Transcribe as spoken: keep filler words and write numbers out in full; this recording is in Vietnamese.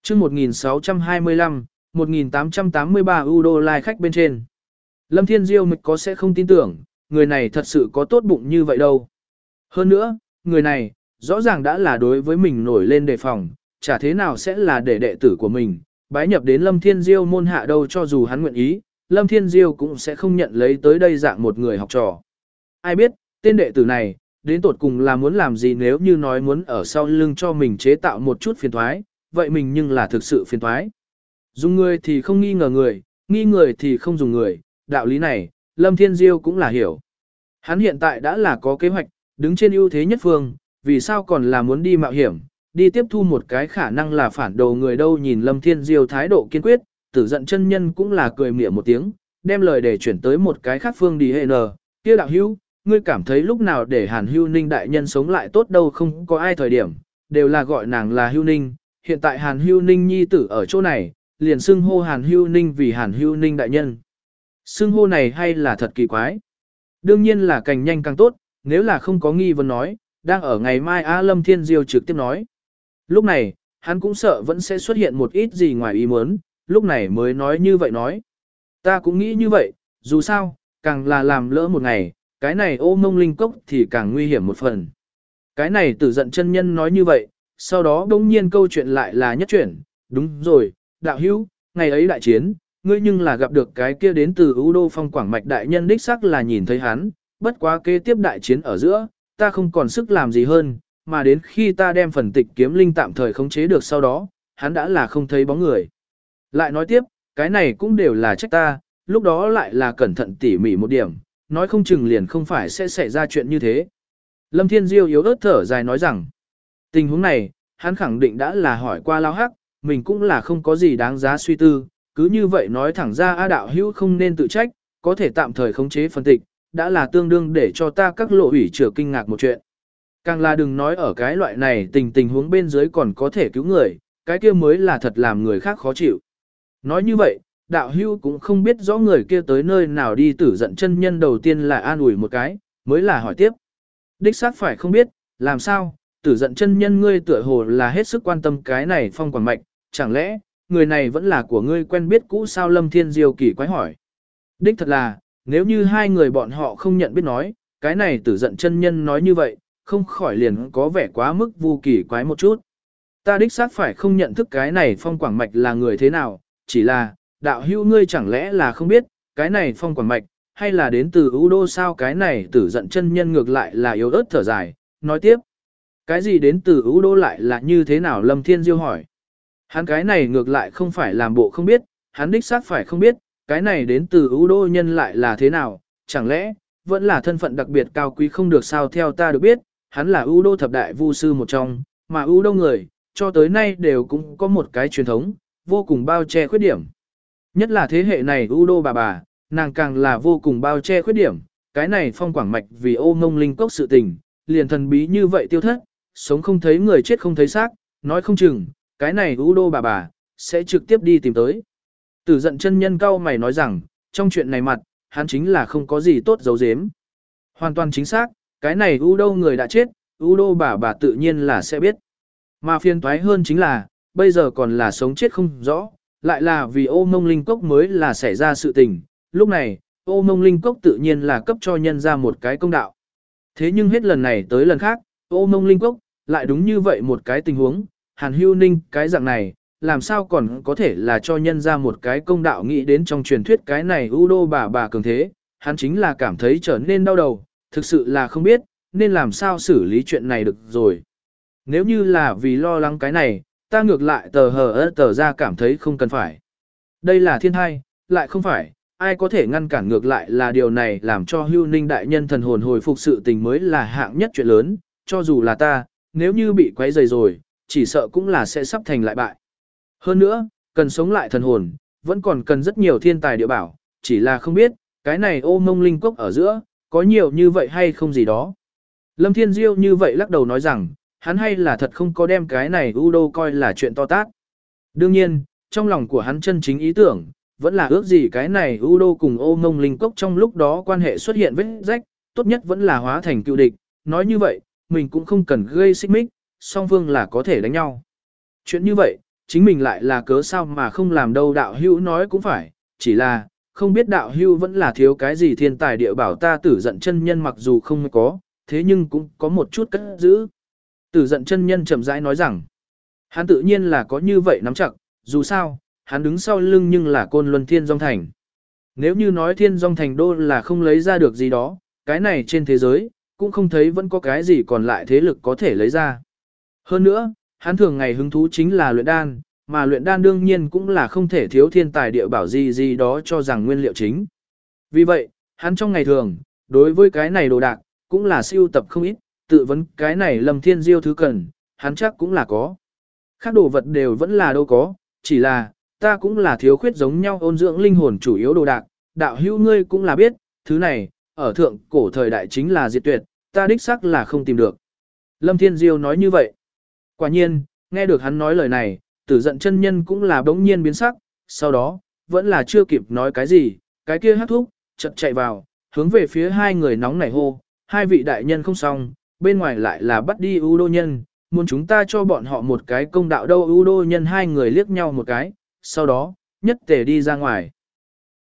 chương một nghìn sáu trăm hai mươi lăm, một nghìn tám trăm tám mươi ba u đô lai khách bên trên. Lâm Thiên Diêu mịch có sẽ không tin tưởng, người này thật sự có tốt bụng như vậy đâu. Hơn nữa, người này, rõ ràng đã là đối với mình nổi lên đề phòng, chả thế nào sẽ là để đệ tử của mình, bái nhập đến Lâm Thiên Diêu môn hạ đâu cho dù hắn nguyện ý, Lâm Thiên Diêu cũng sẽ không nhận lấy tới đây dạng một người học trò. Ai biết, tên đệ tử này, đến tột cùng là muốn làm gì nếu như nói muốn ở sau lưng cho mình chế tạo một chút phiền thoái, vậy mình nhưng là thực sự phiền thoái. Dùng người thì không nghi ngờ người, nghi người thì không dùng người, đạo lý này, Lâm Thiên Diêu cũng là hiểu. Hắn hiện tại đã là có kế hoạch, đứng trên ưu thế nhất phương, vì sao còn là muốn đi mạo hiểm, đi tiếp thu một cái khả năng là phản đồ người đâu nhìn Lâm Thiên Diêu thái độ kiên quyết, Tử Giận chân nhân cũng là cười mỉa một tiếng, đem lời để chuyển tới một cái khác phương đi hệ nờ, kia đạo hữu, ngươi cảm thấy lúc nào để Hàn Hưu Ninh đại nhân sống lại tốt đâu không có ai thời điểm, đều là gọi nàng là Hưu Ninh, hiện tại Hàn Hưu Ninh nhi tử ở chỗ này, liền xưng hô Hàn Hưu Ninh vì Hàn Hưu Ninh đại nhân. Xưng hô này hay là thật kỳ quái? Đương nhiên là càng nhanh càng tốt, nếu là không có nghi vấn nói, đang ở ngày mai A Lâm Thiên Diêu trực tiếp nói. Lúc này, hắn cũng sợ vẫn sẽ xuất hiện một ít gì ngoài ý muốn, lúc này mới nói như vậy nói. Ta cũng nghĩ như vậy, dù sao, càng là làm lỡ một ngày, cái này ô mông linh cốc thì càng nguy hiểm một phần. Cái này Tử Giận chân nhân nói như vậy, sau đó đông nhiên câu chuyện lại là nhất chuyển, đúng rồi, đạo hữu, ngày ấy đại chiến, ngươi nhưng là gặp được cái kia đến từ U Đô Phong Quảng Mạch đại nhân đích xác là nhìn thấy hắn, bất quá kế tiếp đại chiến ở giữa, ta không còn sức làm gì hơn, mà đến khi ta đem phần tịch kiếm linh tạm thời khống chế được sau đó, hắn đã là không thấy bóng người. Lại nói tiếp, cái này cũng đều là trách ta, lúc đó lại là cẩn thận tỉ mỉ một điểm, nói không chừng liền không phải sẽ xảy ra chuyện như thế. Lâm Thiên Diêu yếu ớt thở dài nói rằng, tình huống này, hắn khẳng định đã là hỏi qua Lao Hắc, mình cũng là không có gì đáng giá suy tư, cứ như vậy nói thẳng ra A đạo hữu không nên tự trách, có thể tạm thời khống chế phân tịch, đã là tương đương để cho ta các lộ ủy trở kinh ngạc một chuyện. Càng là đừng nói ở cái loại này tình tình huống bên dưới còn có thể cứu người, cái kia mới là thật làm người khác khó chịu. Nói như vậy, đạo hữu cũng không biết rõ người kia tới nơi nào đi. Tử Giận chân nhân đầu tiên là an ủi một cái, mới là hỏi tiếp. Đích xác phải không biết, làm sao, Tử Giận chân nhân ngươi tựa hồ là hết sức quan tâm cái này Phong Quảng Mạch, chẳng lẽ, người này vẫn là của ngươi quen biết cũ sao? Lâm Thiên Diêu kỳ quái hỏi. Đích thật là, nếu như hai người bọn họ không nhận biết nói, cái này Tử Giận chân nhân nói như vậy, không khỏi liền có vẻ quá mức vu kỳ quái một chút. Ta đích xác phải không nhận thức cái này Phong Quảng Mạch là người thế nào, chỉ là, đạo hữu ngươi chẳng lẽ là không biết, cái này Phong Quảng Mạch, hay là đến từ U Đô sao? Cái này Tử Giận chân nhân ngược lại là yếu ớt thở dài, nói tiếp. Cái gì đến từ U Đô lại là như thế nào? Lâm Thiên Diêu hỏi. Hắn cái này ngược lại không phải làm bộ không biết, hắn đích xác phải không biết, cái này đến từ U Đô nhân lại là thế nào, chẳng lẽ, vẫn là thân phận đặc biệt cao quý không được sao? Theo ta được biết, hắn là U Đô thập đại vu sư một trong, mà U Đô người, cho tới nay đều cũng có một cái truyền thống, vô cùng bao che khuyết điểm. Nhất là thế hệ này U Đô bà bà, nàng càng là vô cùng bao che khuyết điểm, cái này Phong Quảng Mạch vì ô ngông linh cốc sự tình, liền thần bí như vậy tiêu thất, sống không thấy người chết không thấy xác, nói không chừng, cái này U Đô bà bà, sẽ trực tiếp đi tìm tới. Tử Giận chân nhân cao mày nói rằng, trong chuyện này mặt, hắn chính là không có gì tốt giấu giếm. Hoàn toàn chính xác, cái này U Đô người đã chết, U Đô bà bà tự nhiên là sẽ biết. Mà phiền toái hơn chính là, bây giờ còn là sống chết không rõ, lại là vì ô mông linh cốc mới là xảy ra sự tình. Lúc này, ô mông linh cốc tự nhiên là cấp cho nhân ra một cái công đạo. Thế nhưng hết lần này tới lần khác, ô mông linh cốc, lại đúng như vậy một cái tình huống, Hàn Hưu Ninh cái dạng này, làm sao còn có thể là cho nhân ra một cái công đạo. Nghĩ đến trong truyền thuyết cái này U Đô bà bà cường thế, hắn chính là cảm thấy trở nên đau đầu, thực sự là không biết, nên làm sao xử lý chuyện này được rồi. Nếu như là vì lo lắng cái này, ta ngược lại tờ hờ ớt tờ ra cảm thấy không cần phải. Đây là thiên thai, lại không phải, ai có thể ngăn cản, ngược lại là điều này làm cho Hưu Ninh đại nhân thần hồn hồi phục sự tình mới là hạng nhất chuyện lớn, cho dù là ta, nếu như bị quấy rầy rồi, chỉ sợ cũng là sẽ sắp thành lại bại. Hơn nữa, cần sống lại thần hồn, vẫn còn cần rất nhiều thiên tài địa bảo, chỉ là không biết, cái này ô mông linh cốc ở giữa, có nhiều như vậy hay không gì đó. Lâm Thiên Diêu như vậy lắc đầu nói rằng, hắn hay là thật không có đem cái này U Đô coi là chuyện to tát. Đương nhiên, trong lòng của hắn chân chính ý tưởng, vẫn là ước gì cái này U Đô cùng ô mông linh cốc trong lúc đó quan hệ xuất hiện vết rách, tốt nhất vẫn là hóa thành cựu địch. Nói như vậy, mình cũng không cần gây xích mích, song phương là có thể đánh nhau. Chuyện như vậy, chính mình lại là cớ sao mà không làm đâu đạo hữu nói cũng phải, chỉ là, không biết đạo hữu vẫn là thiếu cái gì thiên tài địa bảo ta tử giận chân nhân mặc dù không có, thế nhưng cũng có một chút cất giữ. Tử giận chân nhân chậm rãi nói rằng, hắn tự nhiên là có như vậy nắm chặt, dù sao, hắn đứng sau lưng nhưng là côn luân thiên dòng thành. Nếu như nói thiên dòng thành đô là không lấy ra được gì đó, cái này trên thế giới, cũng không thấy vẫn có cái gì còn lại thế lực có thể lấy ra. Hơn nữa, hắn thường ngày hứng thú chính là luyện đan, mà luyện đan đương nhiên cũng là không thể thiếu thiên tài địa bảo gì gì đó cho rằng nguyên liệu chính. Vì vậy, hắn trong ngày thường, đối với cái này đồ đạc, cũng là siêu tập không ít, tự vấn cái này Lâm Thiên Diêu thứ cần, hắn chắc cũng là có. Khác đồ vật đều vẫn là đâu có, chỉ là, ta cũng là thiếu khuyết giống nhau ôn dưỡng linh hồn chủ yếu đồ đạc, đạo hữu ngươi cũng là biết, thứ này, ở thượng cổ thời đại chính là diệt tuyệt, ta đích xác là không tìm được. Lâm Thiên Diêu nói như vậy. Quả nhiên, nghe được hắn nói lời này, tử giận chân nhân cũng là bỗng nhiên biến sắc, sau đó, vẫn là chưa kịp nói cái gì, cái kia hát thúc, chợt chạy vào, hướng về phía hai người nóng nảy hô, hai vị đại nhân không xong, bên ngoài lại là bắt đi ưu đô nhân, muốn chúng ta cho bọn họ một cái công đạo đâu ưu đô nhân hai người liếc nhau một cái, sau đó, nhất tề đi ra ngoài.